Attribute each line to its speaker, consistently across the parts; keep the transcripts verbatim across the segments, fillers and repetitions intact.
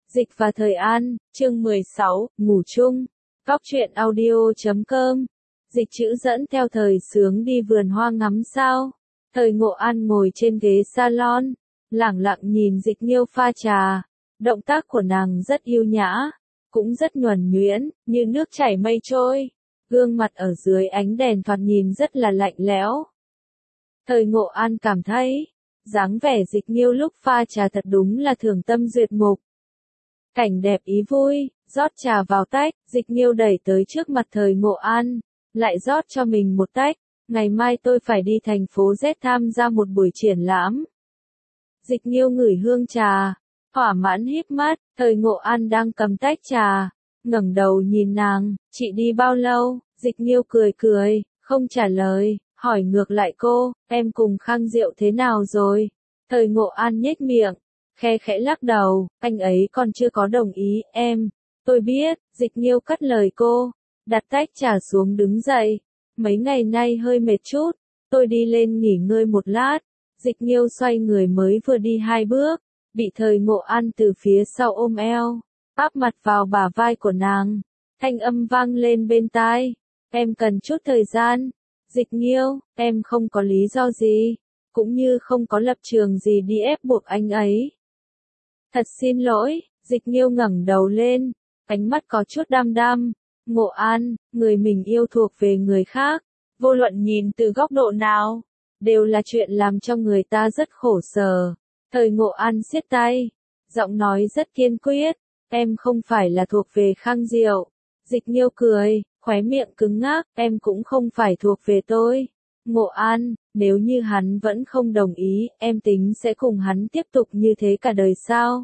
Speaker 1: Dịch và Thời An, chương mười sáu, ngủ chung. Góc truyện audio chấm com. Dịch chữ dẫn theo Thời Sướng đi vườn hoa ngắm sao. Thời Ngộ An ngồi trên ghế salon, lẳng lặng nhìn Dịch Nghiêu pha trà. Động tác của nàng rất yêu nhã, cũng rất nhuần nhuyễn, như nước chảy mây trôi. Gương mặt ở dưới ánh đèn thoạt nhìn rất là lạnh lẽo. Thời Ngộ An cảm thấy, dáng vẻ Dịch Nghiêu lúc pha trà thật đúng là thường tâm duyệt mục. Cảnh đẹp ý vui, rót trà vào tách, Dịch Nghiêu đẩy tới trước mặt Thời Ngộ An, lại rót cho mình một tách. Ngày mai tôi phải đi thành phố Z tham gia một buổi triển lãm. Dịch Nghiêu ngửi hương trà, thỏa mãn híp mắt. Thời Ngộ An đang cầm tách trà, ngẩng đầu nhìn nàng, chị đi bao lâu? Dịch Nghiêu cười cười, không trả lời, hỏi ngược lại cô, em cùng Khang Diệu thế nào rồi? Thời Ngộ An nhếch miệng, khe khẽ lắc đầu, anh ấy còn chưa có đồng ý, em. Tôi biết. Dịch Nghiêu cắt lời cô, đặt tách trà xuống đứng dậy. Mấy ngày nay hơi mệt chút, tôi đi lên nghỉ ngơi một lát. Dịch Nghiêu xoay người mới vừa đi hai bước, bị Thời Ngộ An từ phía sau ôm eo, áp mặt vào bả vai của nàng. Thanh âm vang lên bên tai, em cần chút thời gian. Dịch Nghiêu, em không có lý do gì, cũng như không có lập trường gì đi ép buộc anh ấy. Thật xin lỗi. Dịch Nghiêu ngẩng đầu lên, ánh mắt có chút đăm đăm. Ngộ An, người mình yêu thuộc về người khác, vô luận nhìn từ góc độ nào, đều là chuyện làm cho người ta rất khổ sở. Thời Ngộ An siết tay, giọng nói rất kiên quyết, em không phải là thuộc về Khang Diệu. Dịch Nghiêu cười, khóe miệng cứng ngắc, em cũng không phải thuộc về tôi. Ngộ An, nếu như hắn vẫn không đồng ý, em tính sẽ cùng hắn tiếp tục như thế cả đời sao?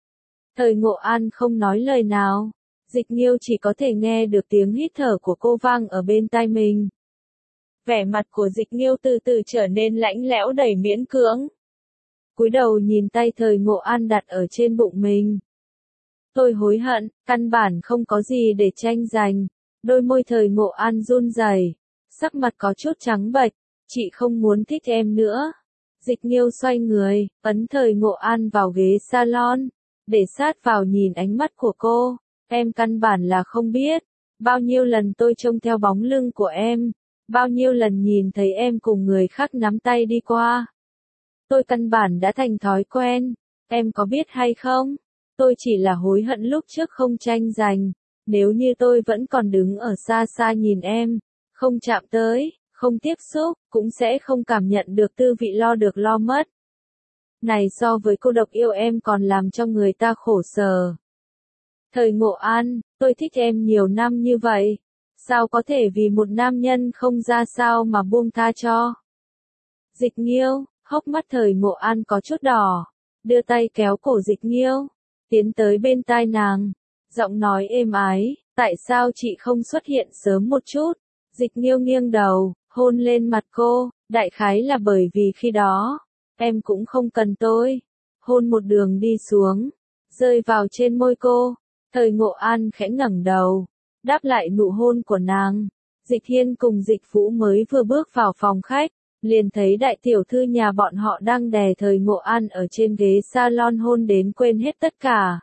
Speaker 1: Thời Ngộ An không nói lời nào. Dịch Nghiêu chỉ có thể nghe được tiếng hít thở của cô vang ở bên tai mình. Vẻ mặt của Dịch Nghiêu từ từ trở nên lạnh lẽo đầy miễn cưỡng. Cúi đầu nhìn tay Thời Ngộ An đặt ở trên bụng mình. Tôi hối hận, căn bản không có gì để tranh giành. Đôi môi Thời Ngộ An run rẩy, sắc mặt có chút trắng bệch. Chị không muốn thích em nữa. Dịch Nghiêu xoay người, ấn Thời Ngộ An vào ghế salon, để sát vào nhìn ánh mắt của cô. Em căn bản là không biết, bao nhiêu lần tôi trông theo bóng lưng của em, bao nhiêu lần nhìn thấy em cùng người khác nắm tay đi qua. Tôi căn bản đã thành thói quen, em có biết hay không? Tôi chỉ là hối hận lúc trước không tranh giành, nếu như tôi vẫn còn đứng ở xa xa nhìn em, không chạm tới, không tiếp xúc, cũng sẽ không cảm nhận được tư vị lo được lo mất. Này so với cô độc yêu em còn làm cho người ta khổ sở. Thời Ngộ An, tôi thích em nhiều năm như vậy, sao có thể vì một nam nhân không ra sao mà buông tha cho? Dịch Nghiêu, hốc mắt Thời Ngộ An có chút đỏ, đưa tay kéo cổ Dịch Nghiêu, tiến tới bên tai nàng, giọng nói êm ái, tại sao chị không xuất hiện sớm một chút? Dịch Nghiêu nghiêng đầu, hôn lên mặt cô, đại khái là bởi vì khi đó, em cũng không cần tôi. Hôn một đường đi xuống, rơi vào trên môi cô. Thời Ngộ An khẽ ngẩng đầu, đáp lại nụ hôn của nàng. Dịch Hiên cùng Dịch Vũ mới vừa bước vào phòng khách, liền thấy đại tiểu thư nhà bọn họ đang đè Thời Ngộ An ở trên ghế salon hôn đến quên hết tất cả.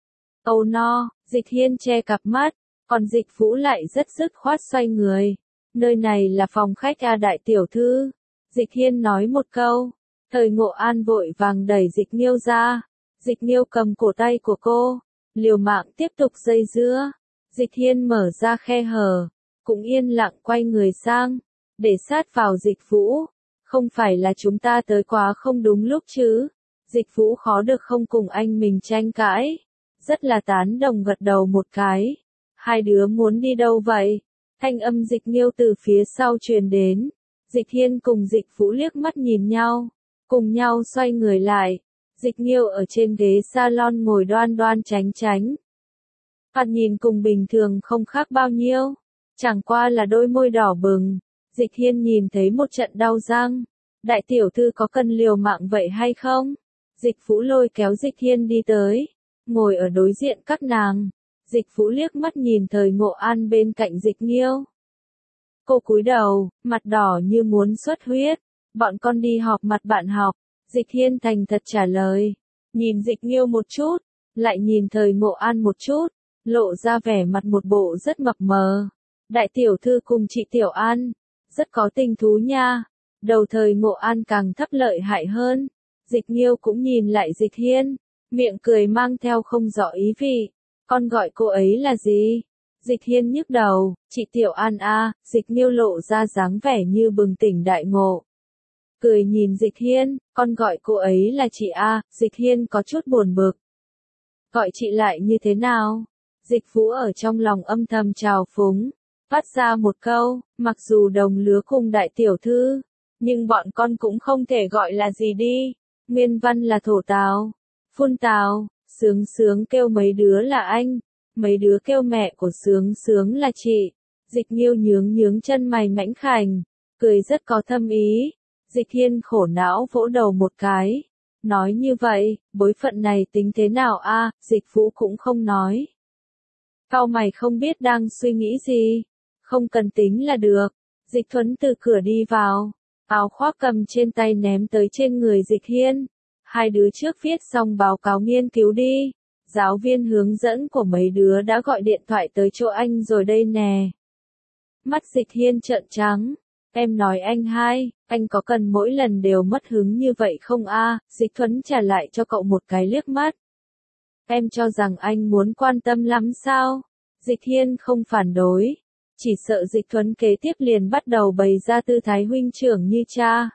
Speaker 1: Âu no, Dịch Hiên che cặp mắt, còn Dịch Vũ lại rất dứt khoát xoay người. Nơi này là phòng khách à đại tiểu thư? Dịch Hiên nói một câu. Thời Ngộ An vội vàng đẩy Dịch Nghiêu ra. Dịch Nghiêu cầm cổ tay của cô, liều mạng tiếp tục dây dưa. Dịch Hiên mở ra khe hở, cũng yên lặng quay người sang, để sát vào Dịch Vũ. Không phải là chúng ta tới quá không đúng lúc chứ? Dịch Vũ khó được không cùng anh mình tranh cãi, rất là tán đồng gật đầu một cái. Hai đứa muốn đi đâu vậy? Thanh âm Dịch Nghiêu từ phía sau truyền đến. Dịch Hiên cùng Dịch Vũ liếc mắt nhìn nhau, cùng nhau xoay người lại. Dịch Nghiêu ở trên ghế salon ngồi đoan đoan chánh chánh. Thoạt nhìn cùng bình thường không khác bao nhiêu, chẳng qua là đôi môi đỏ bừng. Dịch Hiên nhìn thấy một trận đau răng. Đại tiểu thư có cần liều mạng vậy hay không? Dịch Vũ lôi kéo Dịch Hiên đi tới, ngồi ở đối diện các nàng. Dịch Vũ liếc mắt nhìn Thời Ngộ An bên cạnh Dịch Nghiêu. Cô cúi đầu, mặt đỏ như muốn xuất huyết. Bọn con đi họp mặt bạn học. Dịch Hiên thành thật trả lời, nhìn Dịch Nghiêu một chút, lại nhìn thời Ngộ An một chút, lộ ra vẻ mặt một bộ rất mập mờ. Đại tiểu thư cùng chị Tiểu An, rất có tình thú nha. Đầu thời Ngộ An càng thấp lợi hại hơn. Dịch Nghiêu cũng nhìn lại Dịch Hiên, miệng cười mang theo không rõ ý vị. Con gọi cô ấy là gì? Dịch Hiên nhức đầu, chị Tiểu An a. Dịch Nghiêu lộ ra dáng vẻ như bừng tỉnh đại ngộ. Cười nhìn Dịch Hiên, con gọi cô ấy là chị a. Dịch Hiên có chút buồn bực. Gọi chị lại như thế nào? Dịch Vũ ở trong lòng âm thầm trào phúng, phát ra một câu, mặc dù đồng lứa cùng đại tiểu thư, nhưng bọn con cũng không thể gọi là gì đi. Nguyên văn là thổ tào, phun tào, Sướng Sướng kêu mấy đứa là anh, mấy đứa kêu mẹ của Sướng Sướng là chị. Dịch Nghiêu nhướng nhướng chân mày mảnh khảnh, cười rất có thâm ý. Dịch Hiên khổ não vỗ đầu một cái, nói như vậy, bối phận này tính thế nào a? Dịch Vũ cũng không nói. Cau mày không biết đang suy nghĩ gì, không cần tính là được. Dịch Thuấn từ cửa đi vào, áo khoác cầm trên tay ném tới trên người Dịch Hiên. Hai đứa trước viết xong báo cáo nghiên cứu đi, giáo viên hướng dẫn của mấy đứa đã gọi điện thoại tới chỗ anh rồi đây nè. Mắt Dịch Hiên trợn trắng, em nói anh hai, anh có cần mỗi lần đều mất hứng như vậy không a? Dịch Thuấn trả lại cho cậu một cái liếc mắt. Em cho rằng anh muốn quan tâm lắm sao? Dịch Hiên không phản đối, chỉ sợ Dịch Thuấn kế tiếp liền bắt đầu bày ra tư thái huynh trưởng như cha.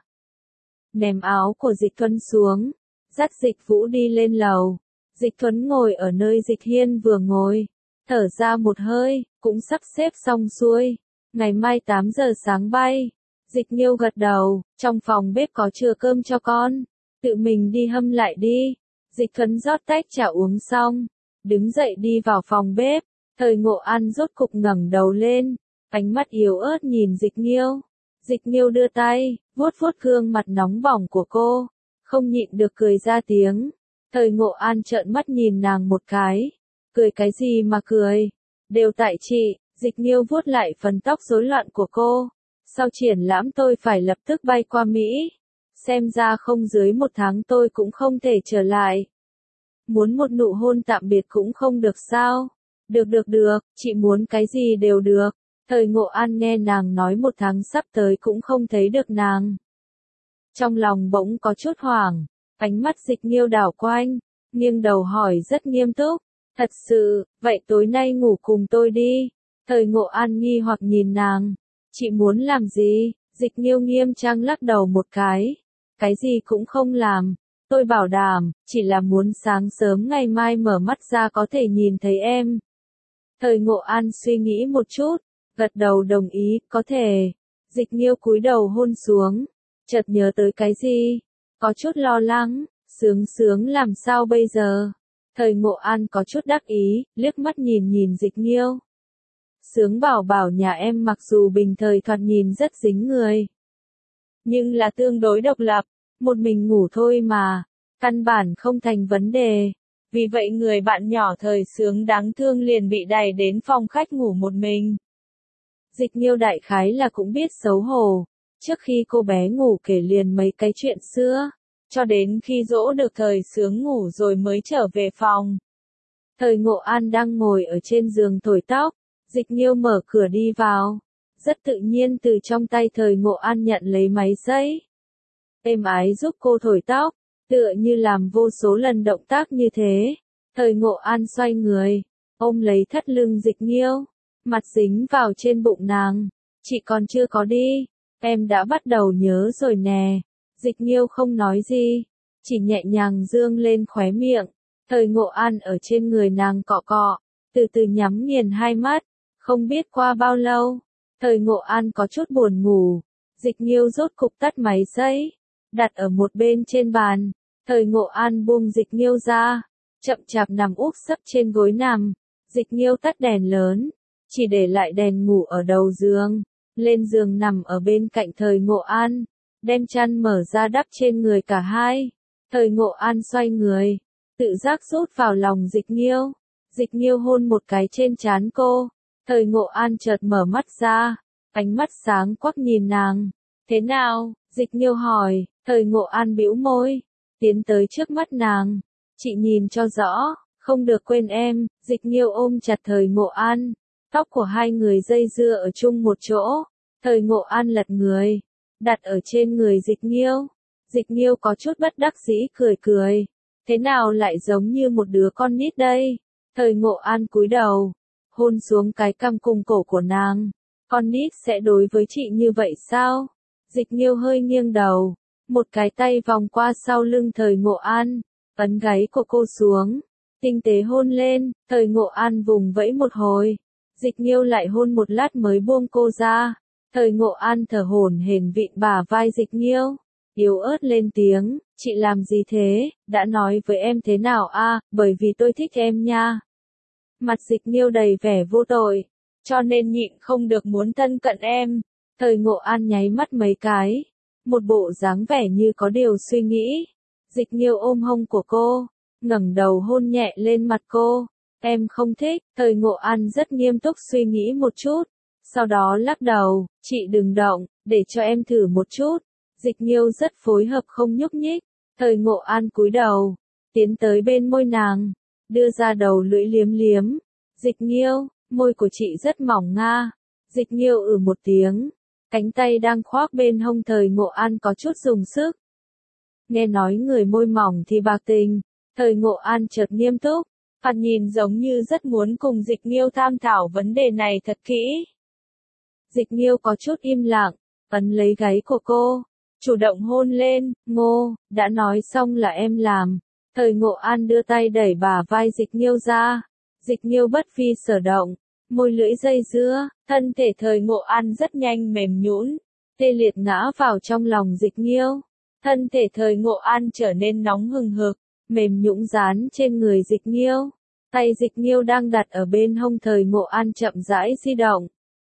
Speaker 1: Ném áo của Dịch Thuấn xuống, dắt Dịch Vũ đi lên lầu. Dịch Thuấn ngồi ở nơi Dịch Hiên vừa ngồi, thở ra một hơi, cũng sắp xếp xong xuôi. Ngày mai tám giờ sáng bay. Dịch Nghiêu gật đầu, trong phòng bếp có chừa cơm cho con, tự mình đi hâm lại đi. Dịch Thuấn rót tách trà uống xong, đứng dậy đi vào phòng bếp. Thời Ngộ An rốt cục ngẩng đầu lên, ánh mắt yếu ớt nhìn Dịch Nghiêu. Dịch Nghiêu đưa tay, vuốt vuốt gương mặt nóng bỏng của cô, không nhịn được cười ra tiếng. Thời Ngộ An trợn mắt nhìn nàng một cái, cười cái gì mà cười, đều tại chị. Dịch Nghiêu vuốt lại phần tóc rối loạn của cô. Sau triển lãm tôi phải lập tức bay qua Mỹ, xem ra không dưới một tháng tôi cũng không thể trở lại. Muốn một nụ hôn tạm biệt cũng không được sao? Được được được, chị muốn cái gì đều được. Thời Ngộ An nghe nàng nói một tháng sắp tới cũng không thấy được nàng. Trong lòng bỗng có chút hoảng, ánh mắt Dịch Nghiêu đảo quanh, nghiêng đầu hỏi rất nghiêm túc. Thật sự, vậy tối nay ngủ cùng tôi đi. Thời Ngộ An nghi hoặc nhìn nàng. Chị muốn làm gì? Dịch Nghiêu nghiêm trang lắc đầu một cái. Cái gì cũng không làm. Tôi bảo đảm, chỉ là muốn sáng sớm ngày mai mở mắt ra có thể nhìn thấy em. Thời Ngộ An suy nghĩ một chút, gật đầu đồng ý, có thể. Dịch Nghiêu cúi đầu hôn xuống, chợt nhớ tới cái gì, có chút lo lắng. Sướng Sướng làm sao bây giờ? Thời Ngộ An có chút đắc ý, liếc mắt nhìn nhìn Dịch Nghiêu. Sướng bảo bảo nhà em mặc dù bình thời thoạt nhìn rất dính người, nhưng là tương đối độc lập, một mình ngủ thôi mà, căn bản không thành vấn đề. Vì vậy người bạn nhỏ thời Sướng đáng thương liền bị đày đến phòng khách ngủ một mình. Dịch Nghiêu đại khái là cũng biết xấu hổ, trước khi cô bé ngủ kể liền mấy cái chuyện xưa, cho đến khi dỗ được thời Sướng ngủ rồi mới trở về phòng. Thời Ngộ An đang ngồi ở trên giường thổi tóc, Dịch Nghiêu mở cửa đi vào, rất tự nhiên từ trong tay thời Ngộ An nhận lấy máy sấy. Êm ái giúp cô thổi tóc, tựa như làm vô số lần động tác như thế. Thời Ngộ An xoay người, ôm lấy thắt lưng Dịch Nghiêu, mặt dính vào trên bụng nàng. Chị còn chưa có đi, em đã bắt đầu nhớ rồi nè. Dịch Nghiêu không nói gì, chỉ nhẹ nhàng dương lên khóe miệng. Thời Ngộ An ở trên người nàng cọ cọ, từ từ nhắm nghiền hai mắt. Không biết qua bao lâu, thời Ngộ An có chút buồn ngủ. Dịch Nghiêu rốt cục tắt máy sấy, đặt ở một bên trên bàn. Thời Ngộ An buông Dịch Nghiêu ra, chậm chạp nằm úp sấp trên gối nằm. Dịch Nghiêu tắt đèn lớn, chỉ để lại đèn ngủ ở đầu giường. Lên giường nằm ở bên cạnh thời Ngộ An, đem chăn mở ra đắp trên người cả hai. Thời Ngộ An xoay người, tự giác rút vào lòng Dịch Nghiêu. Dịch Nghiêu hôn một cái trên trán cô. Thời Ngộ An chợt mở mắt ra, ánh mắt sáng quắc nhìn nàng. Thế nào? Dịch Nghiêu hỏi. Thời Ngộ An bĩu môi, tiến tới trước mắt nàng. Chị nhìn cho rõ, Không được quên em, Dịch Nghiêu ôm chặt Thời Ngộ An. Tóc của hai người dây dưa ở chung một chỗ. Thời Ngộ An lật người, đặt ở trên người Dịch Nghiêu. Dịch Nghiêu có chút bất đắc dĩ cười cười. Thế nào lại giống như một đứa con nít đây? Thời Ngộ An cúi đầu, hôn xuống cái cằm cùng cổ của nàng. Con nít sẽ đối với chị như vậy sao? Dịch Nghiêu hơi nghiêng đầu, một cái tay vòng qua sau lưng Thời Ngộ An, ấn gáy của cô xuống, tinh tế hôn lên. Thời Ngộ An vùng vẫy một hồi, Dịch Nghiêu lại hôn một lát mới buông cô ra. Thời Ngộ An thở hổn hển vịn bả vai Dịch Nghiêu, yếu ớt lên tiếng, chị làm gì thế, đã nói với em thế nào a? Bởi vì tôi thích em nha. Mặt Dịch Nghiêu đầy vẻ vô tội, cho nên nhịn không được muốn thân cận em. Thời Ngộ An nháy mắt mấy cái, một bộ dáng vẻ như có điều suy nghĩ. Dịch Nghiêu ôm hông của cô, ngẩng đầu hôn nhẹ lên mặt cô. Em không thích. Thời Ngộ An rất nghiêm túc suy nghĩ một chút, sau đó lắc đầu, chị đừng động, để cho em thử một chút. Dịch Nghiêu rất phối hợp không nhúc nhích. Thời Ngộ An cúi đầu, tiến tới bên môi nàng, đưa ra đầu lưỡi liếm liếm. Dịch Nghiêu, môi của chị rất mỏng nga. Dịch Nghiêu ừ một tiếng, cánh tay đang khoác bên hông Thời Ngộ An có chút dùng sức. Nghe nói người môi mỏng thì bạc tình. Thời Ngộ An chợt nghiêm túc, thoạt nhìn giống như rất muốn cùng Dịch Nghiêu tham thảo vấn đề này thật kỹ. Dịch Nghiêu có chút im lặng, ấn lấy gáy của cô, chủ động hôn lên. Ngô, đã nói xong là em làm. Thời Ngộ An đưa tay đẩy bả vai Dịch Nghiêu ra. Dịch Nghiêu bất phi sở động, môi lưỡi dây dưa, thân thể Thời Ngộ An rất nhanh mềm nhũn, tê liệt ngã vào trong lòng Dịch Nghiêu. Thân thể Thời Ngộ An trở nên nóng hừng hực, mềm nhũn dán trên người Dịch Nghiêu. Tay Dịch Nghiêu đang đặt ở bên hông Thời Ngộ An chậm rãi di động,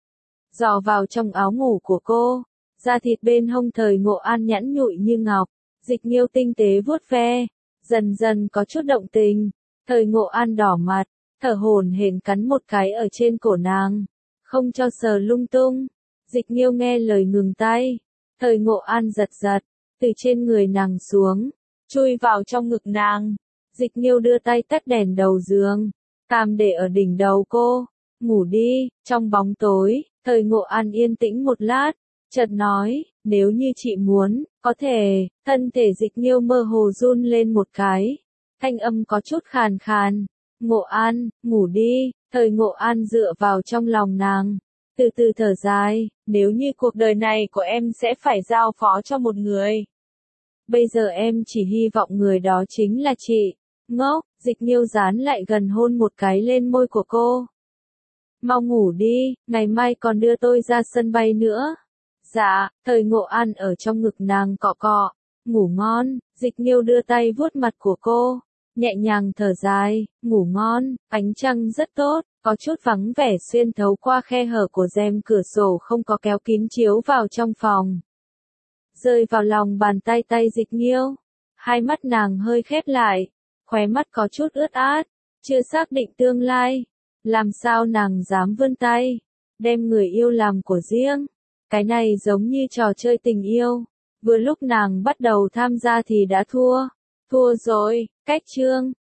Speaker 1: dò vào trong áo ngủ của cô. Da thịt bên hông Thời Ngộ An nhẵn nhụi như ngọc. Dịch Nghiêu tinh tế vuốt ve, dần dần có chút động tình. Thời Ngộ An đỏ mặt, thở hổn hển cắn một cái ở trên cổ nàng, không cho sờ lung tung. Dịch Nghiêu nghe lời ngừng tay. Thời Ngộ An giật giật, từ trên người nàng xuống, chui vào trong ngực nàng. Dịch Nghiêu đưa tay tắt đèn đầu giường, cằm để ở đỉnh đầu cô. Ngủ đi. Trong bóng tối, Thời Ngộ An yên tĩnh một lát, chợt nói, nếu như chị muốn, có thể. Thân thể Dịch Nghiêu mơ hồ run lên một cái, thanh âm có chút khàn khàn. Ngộ An, ngủ đi. Thời Ngộ An dựa vào trong lòng nàng, từ từ thở dài, nếu như cuộc đời này của em sẽ phải giao phó cho một người, bây giờ em chỉ hy vọng người đó chính là chị. Ngốc. Dịch Nghiêu dán lại gần hôn một cái lên môi của cô. Mau ngủ đi, ngày mai còn đưa tôi ra sân bay nữa. Dạ. Thời Ngộ An ở trong ngực nàng cọ cọ. Ngủ ngon. Dịch Nghiêu đưa tay vuốt mặt của cô, nhẹ nhàng thở dài. Ngủ ngon. Ánh trăng rất tốt, có chút vắng vẻ xuyên thấu qua khe hở của rèm cửa sổ không có kéo kín chiếu vào trong phòng, rơi vào lòng bàn tay tay Dịch Nghiêu. Hai mắt nàng hơi khép lại, khóe mắt có chút ướt át, chưa xác định tương lai. Làm sao nàng dám vươn tay, đem người yêu làm của riêng. Cái này giống như trò chơi tình yêu. Vừa lúc nàng bắt đầu tham gia thì đã thua. Thua rồi. Cách chương.